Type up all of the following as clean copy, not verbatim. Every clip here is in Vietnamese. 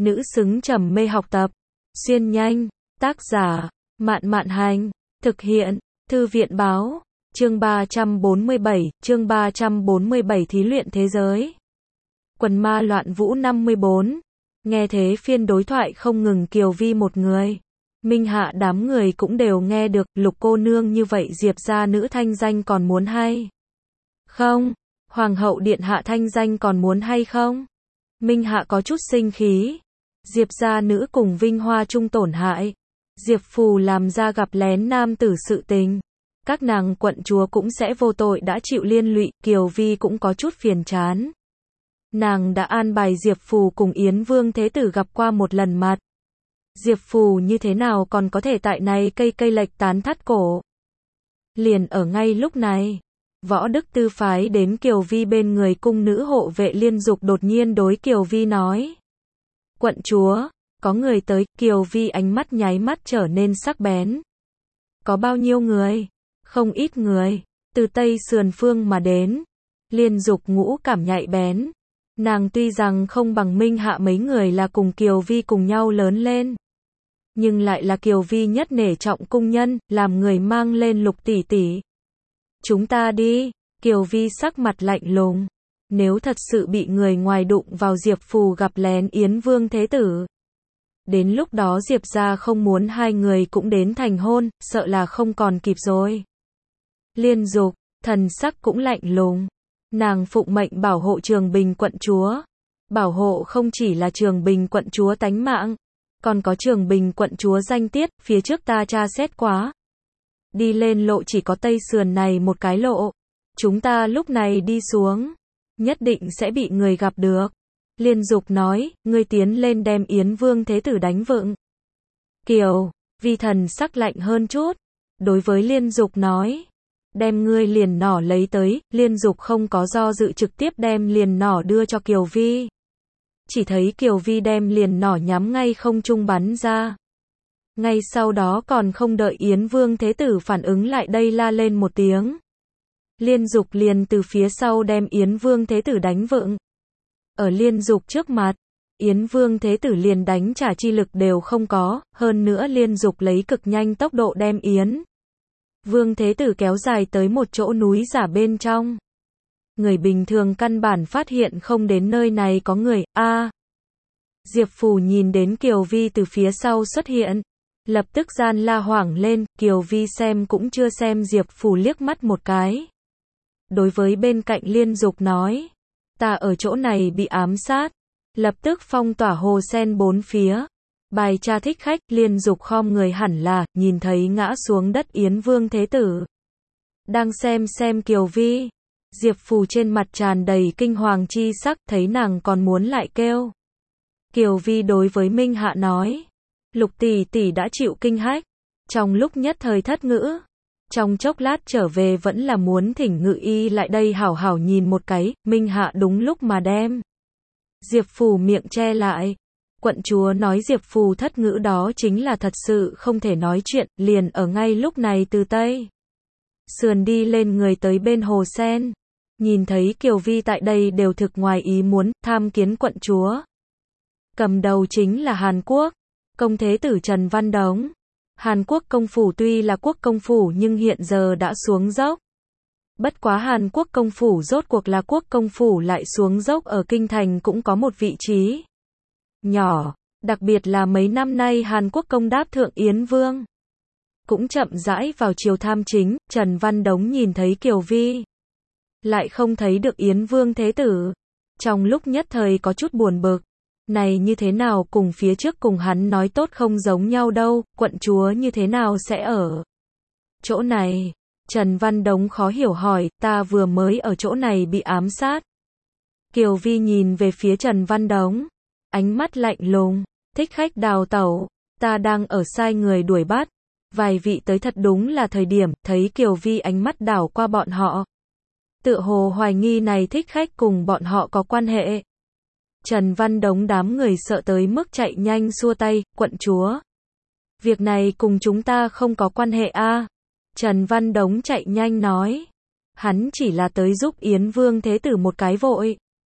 nữ xứng trầm mê học tập. Xuyên nhanh, tác giả, Mạn Mạn Hành, thực hiện, Thư viện Báo, chương 347 thí luyện thế giới. Quần ma loạn vũ 54. Nghe thế phiên đối thoại không ngừng Kiều Vi một người. Minh Hạ đám người cũng đều nghe được, Lục cô nương như vậy Diệp gia nữ thanh danh còn muốn hay không? Hoàng hậu điện hạ thanh danh còn muốn hay không? Minh Hạ có chút sinh khí. Diệp gia nữ cùng vinh hoa chung tổn hại. Diệp Phù làm ra gặp lén nam tử sự tình. Các nàng quận chúa cũng sẽ vô tội đã chịu liên lụy, Kiều Vi cũng có chút phiền chán. Nàng đã an bài Diệp Phù cùng Yến Vương Thế Tử gặp qua một lần mặt. Diệp Phù như thế nào còn có thể tại này cây lệch tán thắt cổ. Liền ở ngay lúc này, Võ Đức Tư phái đến Kiều Vi bên người cung nữ hộ vệ Liên Dục đột nhiên đối Kiều Vi nói. Quận chúa, có người tới. Kiều Vi ánh mắt nháy mắt trở nên sắc bén. Có bao nhiêu người? Không ít người, từ Tây Sườn Phương mà đến. Liên Dục ngũ cảm nhạy bén. Nàng tuy rằng không bằng Minh Hạ mấy người là cùng Kiều Vi cùng nhau lớn lên, nhưng lại là Kiều Vi nhất nể trọng cung nhân, làm người mang lên Lục tỷ tỷ. Chúng ta đi. Kiều Vi sắc mặt lạnh lùng. Nếu thật sự bị người ngoài đụng vào Diệp Phù gặp lén Yến Vương Thế Tử, đến lúc đó Diệp gia không muốn hai người cũng đến thành hôn, sợ là không còn kịp rồi. Liên Dục, thần sắc cũng lạnh lùng. Nàng phụng mệnh bảo hộ Trường Bình quận chúa. Bảo hộ không chỉ là Trường Bình quận chúa tánh mạng, còn có Trường Bình quận chúa danh tiết, phía trước ta tra xét quá. Đi lên lộ chỉ có Tây Sườn này một cái lộ. Chúng ta lúc này đi xuống, nhất định sẽ bị người gặp được. Liên Dục nói, ngươi tiến lên đem Yến Vương Thế Tử đánh vựng. Kiều Vi thần sắc lạnh hơn chút. Đối với Liên Dục nói, đem ngươi liền nỏ lấy tới. Liên Dục không có do dự trực tiếp đem liền nỏ đưa cho Kiều Vi. Chỉ thấy Kiều Vi đem liền nỏ nhắm ngay không trung bắn ra. Ngay sau đó còn không đợi Yến Vương Thế Tử phản ứng lại đây la lên một tiếng. Liên Dục liền từ phía sau đem Yến Vương Thế Tử đánh vựng. Ở Liên Dục trước mặt, Yến Vương Thế Tử liền đánh trả chi lực đều không có, hơn nữa Liên Dục lấy cực nhanh tốc độ đem Yến Vương Thế Tử kéo dài tới một chỗ núi giả bên trong. Người bình thường căn bản phát hiện không đến nơi này có người. Diệp Phù nhìn đến Kiều Vi từ phía sau xuất hiện, lập tức gian la hoảng lên. Kiều Vi xem cũng chưa xem Diệp Phù liếc mắt một cái. Đối với bên cạnh Liên Dục nói, ta ở chỗ này bị ám sát. Lập tức phong tỏa hồ sen bốn phía. Bài tra thích khách. Liên Dục khom người hẳn là, nhìn thấy ngã xuống đất Yến Vương Thế Tử. Đang xem Kiều Vi. Diệp Phù trên mặt tràn đầy kinh hoàng chi sắc, thấy nàng còn muốn lại kêu. Kiều Vi đối với Minh Hạ nói, Lục tỷ tỷ đã chịu kinh hách. Trong lúc nhất thời thất ngữ. Trong chốc lát trở về vẫn là muốn thỉnh ngự y lại đây hảo hảo nhìn một cái. Minh Hạ đúng lúc mà đem Diệp Phù miệng che lại. Quận chúa nói Diệp Phù thất ngữ đó chính là thật sự không thể nói chuyện. Liền ở ngay lúc này từ Tây Sườn đi lên người tới bên hồ sen. Nhìn thấy Kiều Vi tại đây đều thực ngoài ý muốn, tham kiến quận chúa. Cầm đầu chính là Hàn Quốc công thế tử Trần Văn Đống. Hàn Quốc công phủ tuy là quốc công phủ nhưng hiện giờ đã xuống dốc. Bất quá Hàn Quốc công phủ rốt cuộc là quốc công phủ lại xuống dốc ở kinh thành cũng có một vị trí nhỏ, đặc biệt là mấy năm nay Hàn Quốc công đáp thượng Yến Vương cũng chậm rãi vào triều tham chính. Trần Văn Đống nhìn thấy Kiều Vi, lại không thấy được Yến Vương Thế Tử, trong lúc nhất thời có chút buồn bực. Này như thế nào cùng phía trước cùng hắn nói tốt không giống nhau đâu, quận chúa như thế nào sẽ ở chỗ này? Trần Văn Đống khó hiểu hỏi, ta vừa mới ở chỗ này bị ám sát. Kiều Vi nhìn về phía Trần Văn Đống, ánh mắt lạnh lùng, thích khách đào tẩu, ta đang ở sai người đuổi bắt. Vài vị tới thật đúng là thời điểm. Thấy Kiều Vi ánh mắt đảo qua bọn họ, tựa hồ hoài nghi này thích khách cùng bọn họ có quan hệ. Trần Văn Đống đám người sợ tới mức chạy nhanh xua tay, quận chúa, việc này cùng chúng ta không có quan hệ a. Trần Văn Đống chạy nhanh nói, hắn chỉ là tới giúp Yến Vương Thế Tử một cái vội.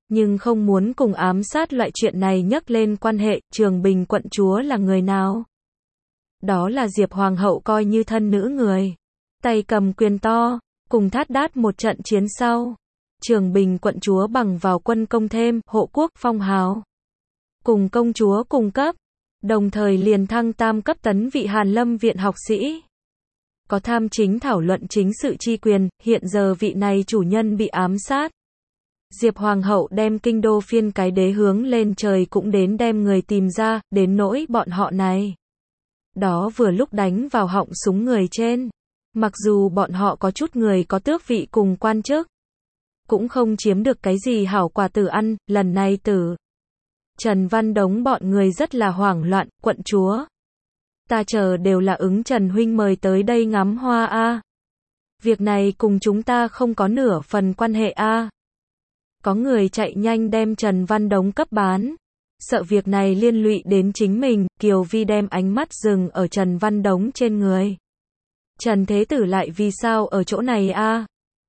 nhưng không muốn cùng ám sát loại chuyện này nhắc lên quan hệ. Trường Bình quận chúa là người nào? Đó là Diệp Hoàng hậu coi như thân nữ người. Tay cầm quyền to, cùng Thát Đát một trận chiến sau. Trường Bình quận chúa bằng vào quân công thêm, hộ quốc phong hào. Cùng công chúa cùng cấp, đồng thời liền thăng tam cấp tấn vị Hàn Lâm viện học sĩ. Có tham chính thảo luận chính sự chi quyền, hiện giờ vị này chủ nhân bị ám sát. Diệp Hoàng hậu đem kinh đô phiên cái đế hướng lên trời cũng đến đem người tìm ra, đến nỗi bọn họ này. Đó vừa lúc đánh vào họng súng người trên. Mặc dù bọn họ có chút người có tước vị cùng quan chức, cũng không chiếm được cái gì hảo quả tử ăn, lần này tử. Trần Văn Đống bọn người rất là hoảng loạn, quận chúa. Ta chờ đều là ứng Trần huynh mời tới đây ngắm hoa a. Việc này cùng chúng ta không có nửa phần quan hệ a. Có người chạy nhanh đem Trần Văn Đống cấp bán. Sợ việc này liên lụy đến chính mình, Kiều Vi đem ánh mắt dừng ở Trần Văn Đống trên người. Trần Thế Tử lại vì sao ở chỗ này a?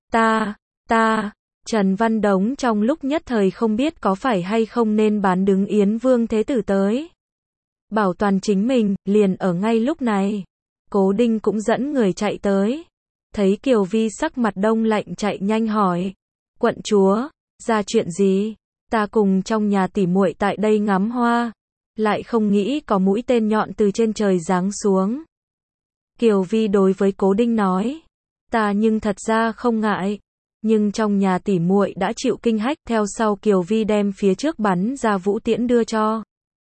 Trần Văn Đống trong lúc nhất thời không biết có phải hay không nên bán đứng Yến Vương Thế Tử tới. Bảo toàn chính mình, liền ở ngay lúc này. Cố Đinh cũng dẫn người chạy tới. Thấy Kiều Vi sắc mặt đông lạnh chạy nhanh hỏi. Quận chúa, ra chuyện gì? Ta cùng trong nhà tỉ muội tại đây ngắm hoa. Lại không nghĩ có mũi tên nhọn từ trên trời giáng xuống. Kiều Vi đối với Cố Đinh nói. Ta nhưng thật ra không ngại. Nhưng trong nhà tỉ muội đã chịu kinh hách. Theo sau Kiều Vi đem phía trước bắn ra vũ tiễn đưa cho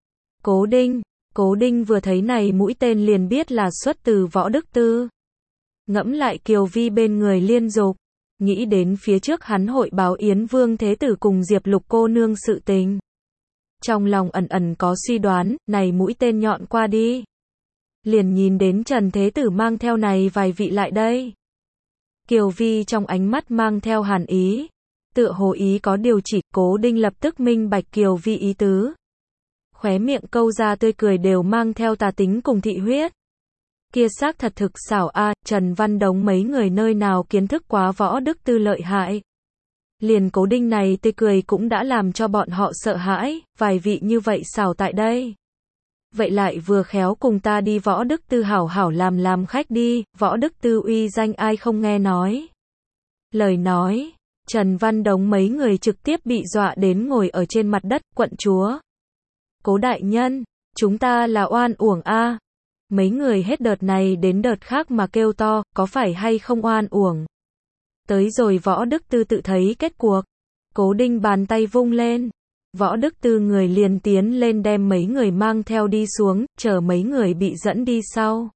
Cố Đinh. Cố Đinh vừa thấy này mũi tên liền biết là xuất từ Võ Đức Tư. Ngẫm lại Kiều Vi bên người liên dục, nghĩ đến phía trước hắn hội báo Yến Vương Thế Tử cùng Diệp Lục cô nương sự tình. Trong lòng ẩn ẩn có suy đoán, này mũi tên nhọn qua đi. Liền nhìn đến Trần Thế Tử mang theo này vài vị lại đây. Kiều Vi trong ánh mắt mang theo hàn ý, tựa hồ ý có điều chỉ. Cố Đinh lập tức minh bạch Kiều Vi ý tứ. Khóe miệng câu ra tươi cười đều mang theo tà tính cùng thị huyết. Kia xác thật thực xảo a, Trần Văn Đống mấy người nơi nào kiến thức quá Võ Đức Tư lợi hại. Liền Cố Đinh này tươi cười cũng đã làm cho bọn họ sợ hãi, vài vị như vậy xảo tại đây. Vậy lại vừa khéo cùng ta đi Võ Đức Tư hảo hảo làm khách đi, Võ Đức Tư uy danh ai không nghe nói. Lời nói, Trần Văn Đống mấy người trực tiếp bị dọa đến ngồi ở trên mặt đất. Quận chúa, Cố đại nhân, chúng ta là oan uổng a. Mấy người hết đợt này đến đợt khác mà kêu to, có phải hay không oan uổng. Tới rồi Võ Đức Tư tự thấy kết cuộc. Cố Đinh bàn tay vung lên. Võ Đức Tư người liền tiến lên đem mấy người mang theo đi xuống, chờ mấy người bị dẫn đi sau.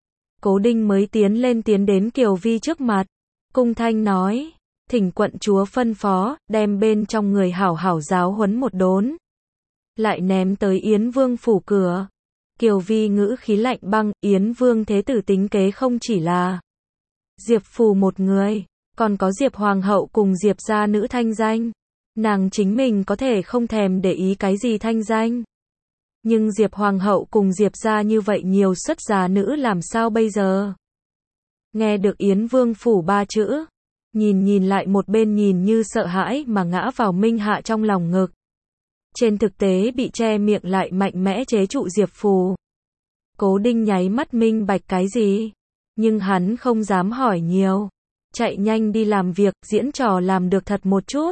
Cố Đinh mới tiến đến Kiều Vi trước mặt. Cung thanh nói, thỉnh quận chúa phân phó, đem bên trong người hảo hảo giáo huấn một đốn. Lại ném tới Yến Vương phủ cửa. Kiều Vi ngữ khí lạnh băng, Yến Vương Thế Tử tính kế không chỉ là Diệp Phù một người, còn có Diệp Hoàng hậu cùng Diệp gia nữ thanh danh. Nàng chính mình có thể không thèm để ý cái gì thanh danh. Nhưng Diệp Hoàng hậu cùng Diệp gia như vậy nhiều xuất gia nữ làm sao bây giờ? Nghe được Yến Vương phủ ba chữ, nhìn lại một bên nhìn như sợ hãi mà ngã vào Minh Hạ trong lòng ngực. Trên thực tế bị che miệng lại mạnh mẽ chế trụ Diệp Phù. Cố Đinh nháy mắt minh bạch cái gì, nhưng hắn không dám hỏi nhiều, chạy nhanh đi làm việc, diễn trò làm được thật một chút.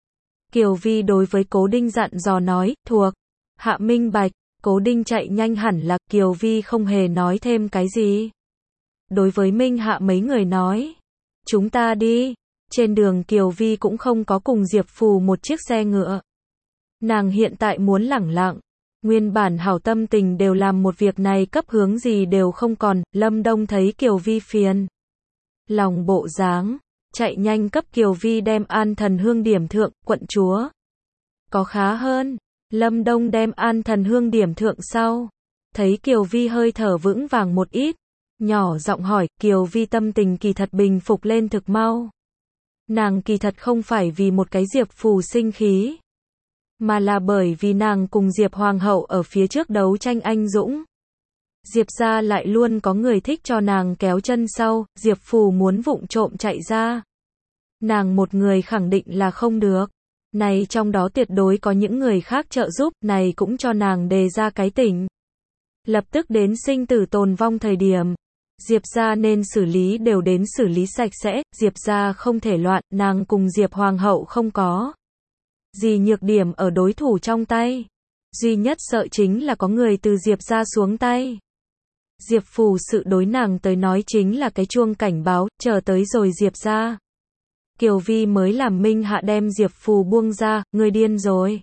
Kiều Vi đối với Cố Đinh dặn dò nói, thuộc hạ minh bạch. Cố Đinh chạy nhanh hẳn là. Kiều Vi không hề nói thêm cái gì. Đối với Minh Hạ mấy người nói, chúng ta đi. Trên đường Kiều Vi cũng không có cùng Diệp Phù một chiếc xe ngựa. Nàng hiện tại muốn lẳng lặng, nguyên bản hảo tâm tình đều làm một việc này cấp hướng gì đều không còn. Lâm Đông thấy Kiều Vi phiền lòng bộ dáng, chạy nhanh cấp Kiều Vi đem An Thần Hương điểm thượng. Quận chúa, có khá hơn. Lâm Đông đem An Thần Hương điểm thượng sau, thấy Kiều Vi hơi thở vững vàng một ít, nhỏ giọng hỏi. Kiều Vi tâm tình kỳ thật bình phục lên thực mau. Nàng kỳ thật không phải vì một cái Diệp Phù sinh khí, mà là bởi vì nàng cùng Diệp Hoàng hậu ở phía trước đấu tranh anh dũng. Diệp gia lại luôn có người thích cho nàng kéo chân sau, Diệp Phù muốn vụng trộm chạy ra. Nàng một người khẳng định là không được. Này trong đó tuyệt đối có những người khác trợ giúp, này cũng cho nàng đề ra cái tỉnh. Lập tức đến sinh tử tồn vong thời điểm. Diệp gia nên xử lý đều đến xử lý sạch sẽ, Diệp gia không thể loạn, nàng cùng Diệp Hoàng hậu không có gì nhược điểm ở đối thủ trong tay. Duy nhất sợ chính là có người từ Diệp gia xuống tay. Diệp Phù sự đối nàng tới nói chính là cái chuông cảnh báo, chờ tới rồi Diệp gia. Kiều Vi mới làm Minh Hạ đem Diệp Phù buông ra, ngươi điên rồi.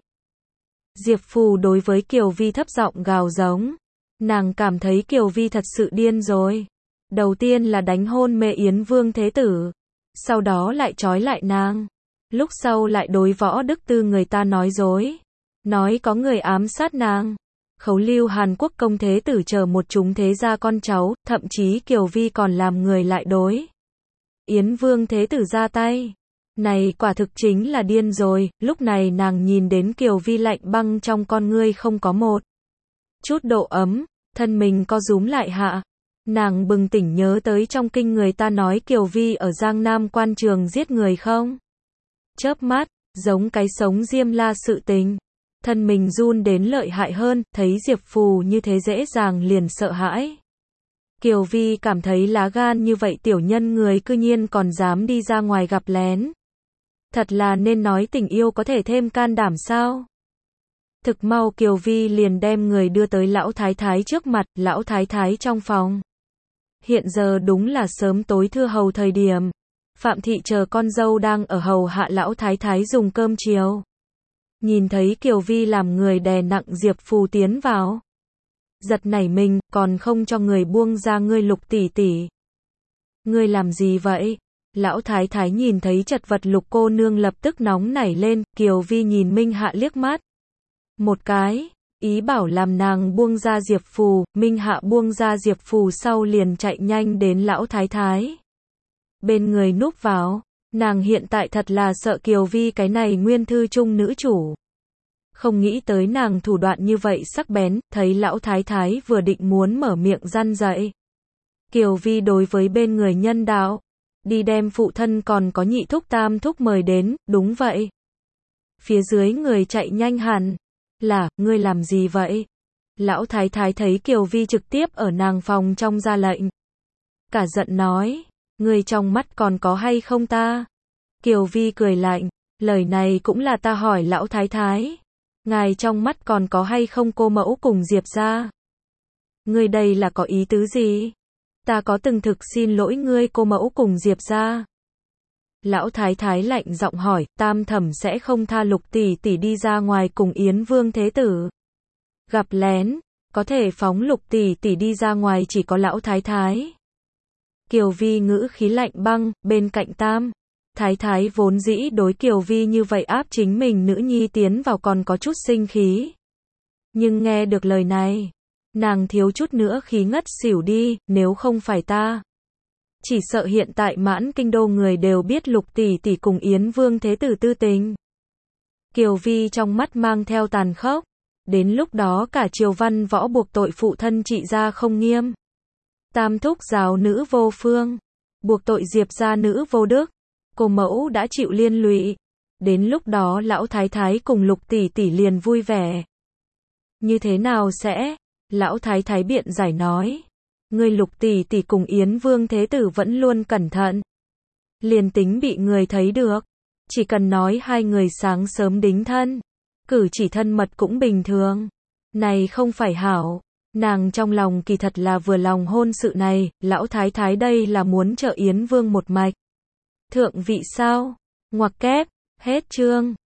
Diệp Phù đối với Kiều Vi thấp giọng gào giống. Nàng cảm thấy Kiều Vi thật sự điên rồi. Đầu tiên là đánh hôn mê Yến Vương Thế Tử. Sau đó lại trói lại nàng. Lúc sau lại đối Võ Đức Tư người ta nói dối. Nói có người ám sát nàng. Khấu lưu Hàn Quốc công Thế Tử chờ một chúng thế gia con cháu, thậm chí Kiều Vi còn làm người lại đối Yến Vương Thế Tử ra tay. Này quả thực chính là điên rồi. Lúc này nàng nhìn đến Kiều Vi lạnh băng trong con ngươi không có một chút độ ấm, thân mình co rúm lại hạ. Nàng bừng tỉnh nhớ tới trong kinh người ta nói Kiều Vi ở Giang Nam quan trường giết người không? Chớp mắt, giống cái sống diêm la sự tình. Thân mình run đến lợi hại hơn, thấy Diệp Phù như thế dễ dàng liền sợ hãi. Kiều Vi cảm thấy lá gan như vậy tiểu nhân người cư nhiên còn dám đi ra ngoài gặp lén. Thật là nên nói tình yêu có thể thêm can đảm sao? Thực mau Kiều Vi liền đem người đưa tới lão thái thái trước mặt, lão thái thái trong phòng. Hiện giờ đúng là sớm tối thưa hầu thời điểm. Phạm thị chờ con dâu đang ở hầu hạ lão thái thái dùng cơm chiều. Nhìn thấy Kiều Vi làm người đè nặng Diệp Phù tiến vào. Giật nảy mình, còn không cho người buông ra ngươi Lục tỷ tỷ. Ngươi làm gì vậy? Lão thái thái nhìn thấy chật vật Lục cô nương lập tức nóng nảy lên, Kiều Vi nhìn Minh Hạ liếc mắt. Một cái, ý bảo làm nàng buông ra Diệp Phù, Minh Hạ buông ra Diệp Phù sau liền chạy nhanh đến lão thái thái. Bên người núp vào, nàng hiện tại thật là sợ Kiều Vi cái này nguyên thư trung nữ chủ. Không nghĩ tới nàng thủ đoạn như vậy sắc bén, thấy lão thái thái vừa định muốn mở miệng răn dạy. Kiều Vi đối với bên người nhân đạo, đi đem phụ thân còn có nhị thúc tam thúc mời đến, đúng vậy. Phía dưới người chạy nhanh hẳn. Là, ngươi làm gì vậy? Lão thái thái thấy Kiều Vi trực tiếp ở nàng phòng trong ra lệnh. Cả giận nói, ngươi trong mắt còn có hay không ta? Kiều Vi cười lạnh, lời này cũng là ta hỏi lão thái thái. Ngài trong mắt còn có hay không cô mẫu cùng Diệp gia? Ngươi đây là có ý tứ gì? Ta có từng thực xin lỗi ngươi cô mẫu cùng Diệp gia. Lão thái thái lạnh giọng hỏi, tam thẩm sẽ không tha Lục tỷ tỷ đi ra ngoài cùng Yến Vương Thế Tử. Gặp lén, có thể phóng Lục tỷ tỷ đi ra ngoài chỉ có lão thái thái. Kiều Vi ngữ khí lạnh băng, bên cạnh tam thái thái vốn dĩ đối Kiều Vi như vậy áp chính mình nữ nhi tiến vào còn có chút sinh khí. Nhưng nghe được lời này, nàng thiếu chút nữa khí ngất xỉu đi, nếu không phải ta. Chỉ sợ hiện tại mãn kinh đô người đều biết Lục tỷ tỷ cùng Yến Vương Thế Tử tư tình. Kiều Vi trong mắt mang theo tàn khốc. Đến lúc đó cả triều văn võ buộc tội phụ thân trị gia không nghiêm. Tam thúc giáo nữ vô phương. Buộc tội Diệp gia nữ vô đức. Cô mẫu đã chịu liên lụy. Đến lúc đó lão thái thái cùng Lục tỷ tỷ liền vui vẻ. Như thế nào sẽ? Lão thái thái biện giải nói. Ngươi Lục tỷ tỷ cùng Yến Vương Thế Tử vẫn luôn cẩn thận. Liền tính bị người thấy được. Chỉ cần nói hai người sáng sớm đính thân. Cử chỉ thân mật cũng bình thường. Này không phải hảo. Nàng trong lòng kỳ thật là vừa lòng hôn sự này. Lão thái thái đây là muốn trợ Yến Vương một mạch thượng vị sao? Ngoặc kép. Hết chương.